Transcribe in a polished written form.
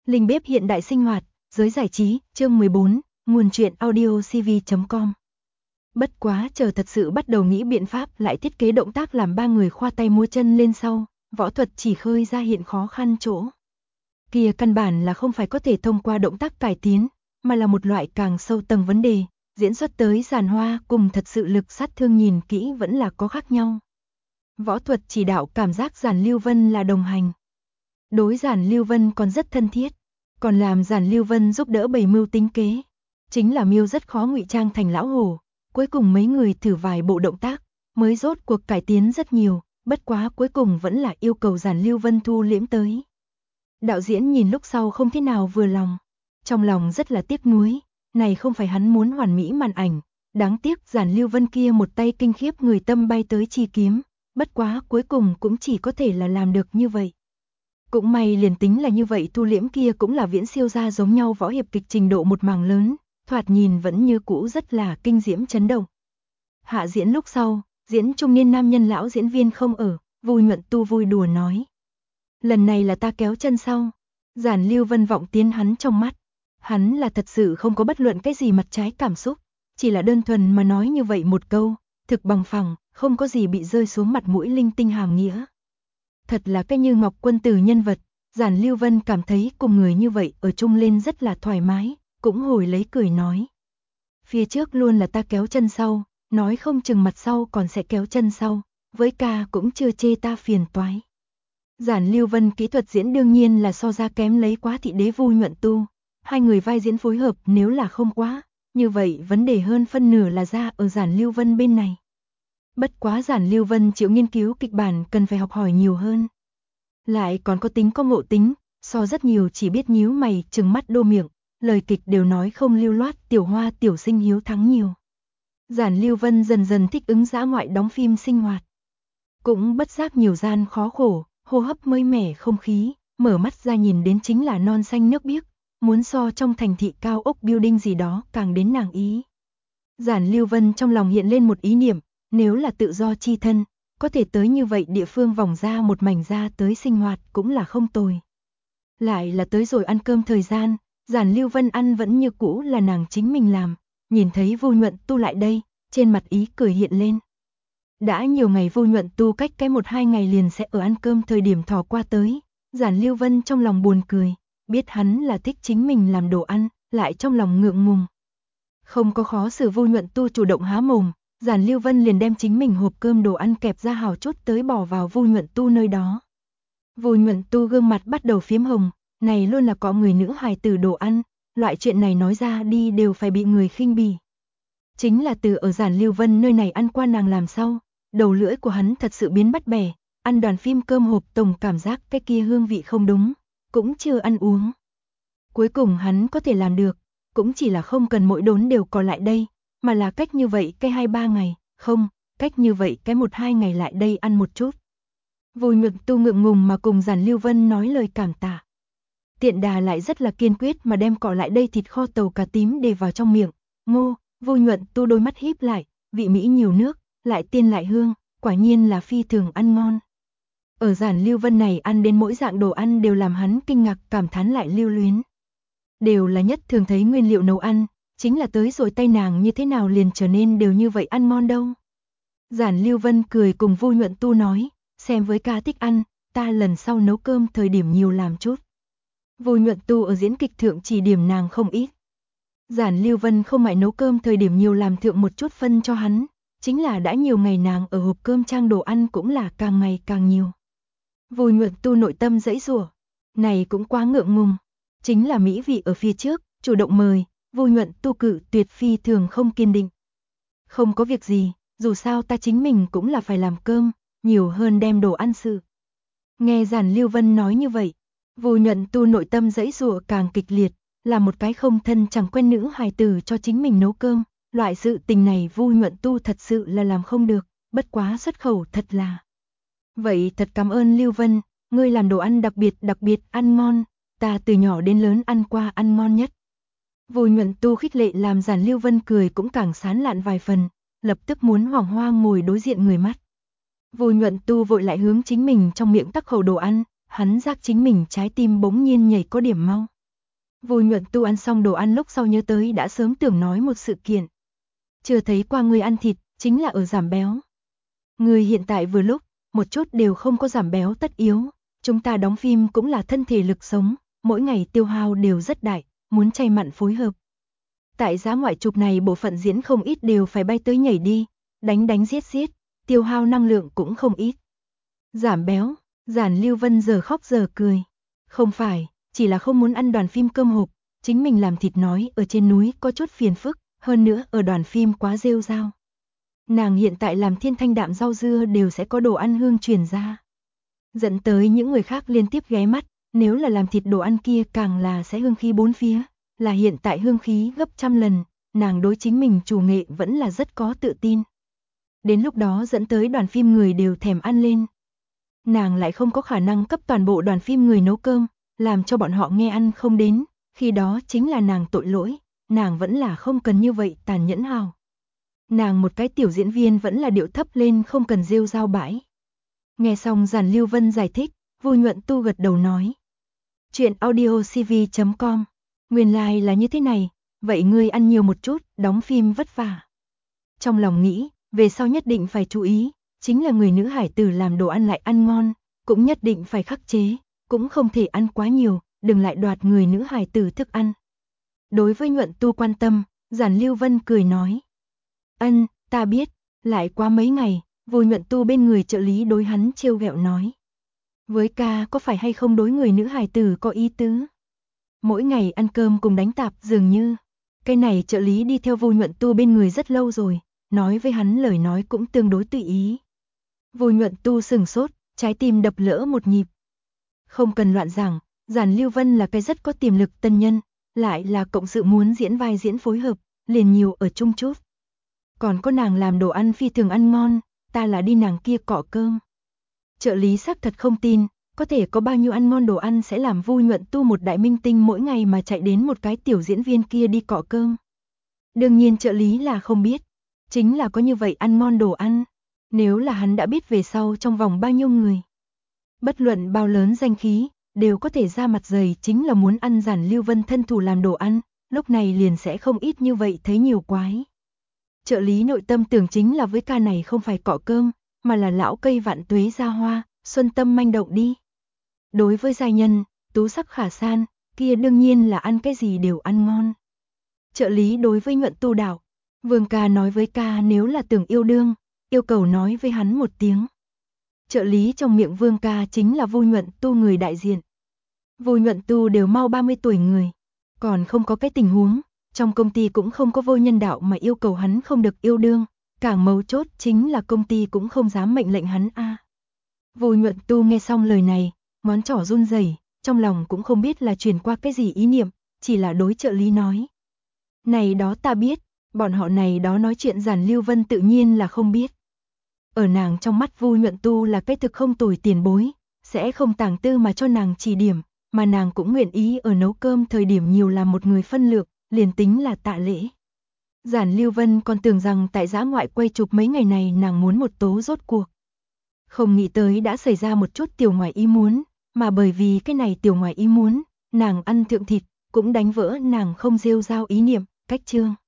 Linh bếp hiện đại sinh hoạt, giới giải trí, chương 14, nguồn truyện audio cv.com. Bất quá chờ thật sự bắt đầu nghĩ biện pháp lại thiết kế động tác làm ba người khoa tay múa chân lên sau, võ thuật chỉ khơi ra hiện khó khăn chỗ. Kia căn bản là không phải có thể thông qua động tác cải tiến, mà là một loại càng sâu tầng vấn đề, diễn xuất tới giàn hoa cùng thật sự lực sát thương nhìn kỹ vẫn là có khác nhau. Võ thuật chỉ đạo cảm giác Giản Lưu Vân là đồng hành. Đối Giản Lưu Vân còn rất thân thiết, còn làm Giản Lưu Vân giúp đỡ bày mưu tính kế. Chính là Miêu rất khó ngụy trang thành lão hổ, cuối cùng mấy người thử vài bộ động tác, mới rốt cuộc cải tiến rất nhiều, bất quá cuối cùng vẫn là yêu cầu Giản Lưu Vân thu liễm tới. Đạo diễn nhìn lúc sau không thế nào vừa lòng, trong lòng rất là tiếc nuối, này không phải hắn muốn hoàn mỹ màn ảnh, đáng tiếc Giản Lưu Vân kia một tay kinh khiếp người tâm bay tới chi kiếm, bất quá cuối cùng cũng chỉ có thể là làm được như vậy. Cũng may liền tính là như vậy thu liễm kia cũng là viễn siêu ra giống nhau võ hiệp kịch trình độ một mảng lớn, thoạt nhìn vẫn như cũ rất là kinh diễm chấn động. Hạ diễn lúc sau, diễn trung niên nam nhân lão diễn viên không ở, Vu Nhuận Tu vui đùa nói. Lần này là ta kéo chân sau. Giản Lưu Vân vọng tiến hắn trong mắt. Hắn là thật sự không có bất luận cái gì mặt trái cảm xúc, chỉ là đơn thuần mà nói như vậy một câu, thực bằng phẳng, không có gì bị rơi xuống mặt mũi linh tinh hàm nghĩa. Thật là cái như Ngọc Quân Tử nhân vật, Giản Lưu Vân cảm thấy cùng người như vậy ở chung lên rất là thoải mái, cũng hồi lấy cười nói. Phía trước luôn là ta kéo chân sau, nói không chừng mặt sau còn sẽ kéo chân sau, với ca cũng chưa chê ta phiền toái. Giản Lưu Vân kỹ thuật diễn đương nhiên là so ra kém lấy quá thị đế Vu Nhuận Tu, hai người vai diễn phối hợp nếu là không quá, như vậy vấn đề hơn phân nửa là ra ở Giản Lưu Vân bên này. Bất quá Giản Lưu Vân chịu nghiên cứu kịch bản cần phải học hỏi nhiều hơn. Lại còn có tính có ngộ tính, so rất nhiều chỉ biết nhíu mày trừng mắt đô miệng, lời kịch đều nói không lưu loát tiểu hoa tiểu sinh hiếu thắng nhiều. Giản Lưu Vân dần dần thích ứng dã ngoại đóng phim sinh hoạt. Cũng bất giác nhiều gian khó khổ, hô hấp mới mẻ không khí, mở mắt ra nhìn đến chính là non xanh nước biếc, muốn so trong thành thị cao ốc building gì đó càng đến nàng ý. Giản Lưu Vân trong lòng hiện lên một ý niệm, nếu là tự do chi thân, có thể tới như vậy địa phương vòng ra một mảnh ra tới sinh hoạt cũng là không tồi. Lại là tới rồi ăn cơm thời gian, Giản Lưu Vân ăn vẫn như cũ là nàng chính mình làm, nhìn thấy Vu Nhuận Tu lại đây, trên mặt ý cười hiện lên. Đã nhiều ngày Vu Nhuận Tu cách cái 1-2 ngày liền sẽ ở ăn cơm thời điểm thò qua tới, Giản Lưu Vân trong lòng buồn cười, biết hắn là thích chính mình làm đồ ăn, lại trong lòng ngượng ngùng. Không có khó xử Vu Nhuận Tu chủ động há mồm, Giản Lưu Vân liền đem chính mình hộp cơm đồ ăn kẹp ra hào chút tới bỏ vào Vu Nhuận Tu nơi đó. Vu Nhuận Tu gương mặt bắt đầu phiếm hồng, này luôn là có người nữ hài tử đồ ăn, loại chuyện này nói ra đi đều phải bị người khinh bỉ. Chính là từ ở Giản Lưu Vân nơi này ăn qua nàng làm sau, đầu lưỡi của hắn thật sự biến bắt bẻ, ăn đoàn phim cơm hộp tổng cảm giác cái kia hương vị không đúng, cũng chưa ăn uống. Cuối cùng hắn có thể làm được, cũng chỉ là không cần mỗi đốn đều còn lại đây, mà là cách như vậy cái 2-3 ngày, không, cách như vậy cái 1-2 ngày lại đây ăn một chút. Vu Nhuận Tu ngượng ngùng mà cùng Giản Lưu Vân nói lời cảm tạ. Tiện đà lại rất là kiên quyết mà đem cọ lại đây thịt kho tàu cà tím để vào trong miệng, ngô, Vu Nhuận Tu đôi mắt híp lại, vị mỹ nhiều nước, lại tiên lại hương, quả nhiên là phi thường ăn ngon. Ở Giản Lưu Vân này ăn đến mỗi dạng đồ ăn đều làm hắn kinh ngạc cảm thán lại lưu luyến. Đều là nhất thường thấy nguyên liệu nấu ăn, chính là tới rồi tay nàng như thế nào liền trở nên đều như vậy ăn ngon đâu. Giản Lưu Vân cười cùng Vu Nhuận Tu nói, xem với ca thích ăn, ta lần sau nấu cơm thời điểm nhiều làm chút. Vu Nhuận Tu ở diễn kịch thượng chỉ điểm nàng không ít. Giản Lưu Vân không ngại nấu cơm thời điểm nhiều làm thượng một chút phân cho hắn, chính là đã nhiều ngày nàng ở hộp cơm trang đồ ăn cũng là càng ngày càng nhiều. Vu Nhuận Tu nội tâm dãy rủa, này cũng quá ngượng ngùng, chính là mỹ vị ở phía trước, chủ động mời, Vu Nhuận Tu cự tuyệt phi thường không kiên định. Không có việc gì, dù sao ta chính mình cũng là phải làm cơm, nhiều hơn đem đồ ăn sự. Nghe Giản Lưu Vân nói như vậy, Vu Nhuận Tu nội tâm dãy rủa càng kịch liệt, là một cái không thân chẳng quen nữ hài tử cho chính mình nấu cơm, loại sự tình này Vu Nhuận Tu thật sự là làm không được, bất quá xuất khẩu thật là. Vậy thật cảm ơn Lưu Vân, ngươi làm đồ ăn đặc biệt ăn ngon, ta từ nhỏ đến lớn ăn qua ăn ngon nhất. Vu Nhuận Tu khích lệ làm Giản Lưu Vân cười cũng càng sán lạn vài phần, lập tức muốn hoảng hoang ngồi đối diện người mắt. Vu Nhuận Tu vội lại hướng chính mình trong miệng tắc khẩu đồ ăn, hắn giác chính mình trái tim bỗng nhiên nhảy có điểm mau. Vô Nhuận Tu ăn xong đồ ăn lúc sau nhớ tới đã sớm tưởng nói một sự kiện. Chưa thấy qua người ăn thịt, chính là ở giảm béo. Người hiện tại vừa lúc, một chút đều không có giảm béo tất yếu. Chúng ta đóng phim cũng là thân thể lực sống, mỗi ngày tiêu hao đều rất đại, muốn chay mặn phối hợp. Tại giá ngoại chụp này bộ phận diễn không ít đều phải bay tới nhảy đi, đánh giết, tiêu hao năng lượng cũng không ít. Giảm béo, Giản Lưu Vân giờ khóc giờ cười. Không phải, chỉ là không muốn ăn đoàn phim cơm hộp, chính mình làm thịt nói ở trên núi có chút phiền phức, hơn nữa ở đoàn phim quá rêu rao. Nàng hiện tại làm thiên thanh đạm rau dưa đều sẽ có đồ ăn hương truyền ra. Dẫn tới những người khác liên tiếp ghé mắt, nếu là làm thịt đồ ăn kia càng là sẽ hương khí bốn phía, là hiện tại hương khí gấp trăm lần, nàng đối chính mình chủ nghệ vẫn là rất có tự tin. Đến lúc đó dẫn tới đoàn phim người đều thèm ăn lên. Nàng lại không có khả năng cấp toàn bộ đoàn phim người nấu cơm, làm cho bọn họ nghe ăn không đến, khi đó chính là nàng tội lỗi, nàng vẫn là không cần như vậy tàn nhẫn hào. Nàng một cái tiểu diễn viên vẫn là điệu thấp lên không cần rêu rao bãi. Nghe xong Giản Lưu Vân giải thích, Vô Nhuận Tu gật đầu nói. Chuyện audiocv.com, nguyên lai là như thế này, vậy ngươi ăn nhiều một chút, đóng phim vất vả. Trong lòng nghĩ, về sau nhất định phải chú ý, chính là người nữ hải tử làm đồ ăn lại ăn ngon, cũng nhất định phải khắc chế, cũng không thể ăn quá nhiều, đừng lại đoạt người nữ hải tử thức ăn. Đối với Nhuận Tu quan tâm, Giản Lưu Vân cười nói. Ân, ta biết, lại qua mấy ngày, Vô Nhuận Tu bên người trợ lý đối hắn trêu ghẹo nói. Với ca có phải hay không đối người nữ hài tử có ý tứ? Mỗi ngày ăn cơm cùng đánh tạp dường như. Cái này trợ lý đi theo Vô Nhuận Tu bên người rất lâu rồi, nói với hắn lời nói cũng tương đối tùy ý. Vô Nhuận Tu sừng sốt, trái tim đập lỡ một nhịp. Không cần loạn giảng, Giản Lưu Vân là cái rất có tiềm lực tân nhân, lại là cộng sự muốn diễn vai diễn phối hợp, liền nhiều ở chung chút. Còn có nàng làm đồ ăn phi thường ăn ngon, ta là đi nàng kia cọ cơm. Trợ lý xác thật không tin, có thể có bao nhiêu ăn ngon đồ ăn sẽ làm Vô Nhuận Tu một đại minh tinh mỗi ngày mà chạy đến một cái tiểu diễn viên kia đi cọ cơm. Đương nhiên trợ lý là không biết, chính là có như vậy ăn ngon đồ ăn, nếu là hắn đã biết về sau trong vòng bao nhiêu người. Bất luận bao lớn danh khí, đều có thể ra mặt dày chính là muốn ăn Giản Lưu Vân thân thủ làm đồ ăn, lúc này liền sẽ không ít như vậy thấy nhiều quái. Trợ lý nội tâm tưởng chính là với ca này không phải cọ cơm, mà là lão cây vạn tuế ra hoa, xuân tâm manh động đi. Đối với giai nhân, tú sắc khả san, kia đương nhiên là ăn cái gì đều ăn ngon. Trợ lý đối với Nhuận Tu đạo, Vương ca nói với ca nếu là tưởng yêu đương, yêu cầu nói với hắn một tiếng. Trợ lý trong miệng Vương ca chính là Vô Nhuận Tu người đại diện. Vô Nhuận Tu đều mau 30 tuổi người, còn không có cái tình huống, trong công ty cũng không có vô nhân đạo mà yêu cầu hắn không được yêu đương, càng mấu chốt chính là công ty cũng không dám mệnh lệnh hắn a. Vô Nhuận Tu nghe xong lời này, ngón trỏ run rẩy, trong lòng cũng không biết là truyền qua cái gì ý niệm, chỉ là đối trợ lý nói. Này đó ta biết, bọn họ này đó nói chuyện Giản Lưu Vân tự nhiên là không biết. Ở nàng trong mắt Vô Nhuận Tu là cái thực không tồi tiền bối, sẽ không tàng tư mà cho nàng chỉ điểm, mà nàng cũng nguyện ý ở nấu cơm thời điểm nhiều làm một người phân lượng, liền tính là tạ lễ. Giản Lưu Vân còn tưởng rằng tại giã ngoại quay chụp mấy ngày này nàng muốn một tố rốt cuộc. Không nghĩ tới đã xảy ra một chút tiểu ngoài ý muốn, mà bởi vì cái này tiểu ngoài ý muốn, nàng ăn thượng thịt, cũng đánh vỡ nàng không rêu rao ý niệm, cách chương.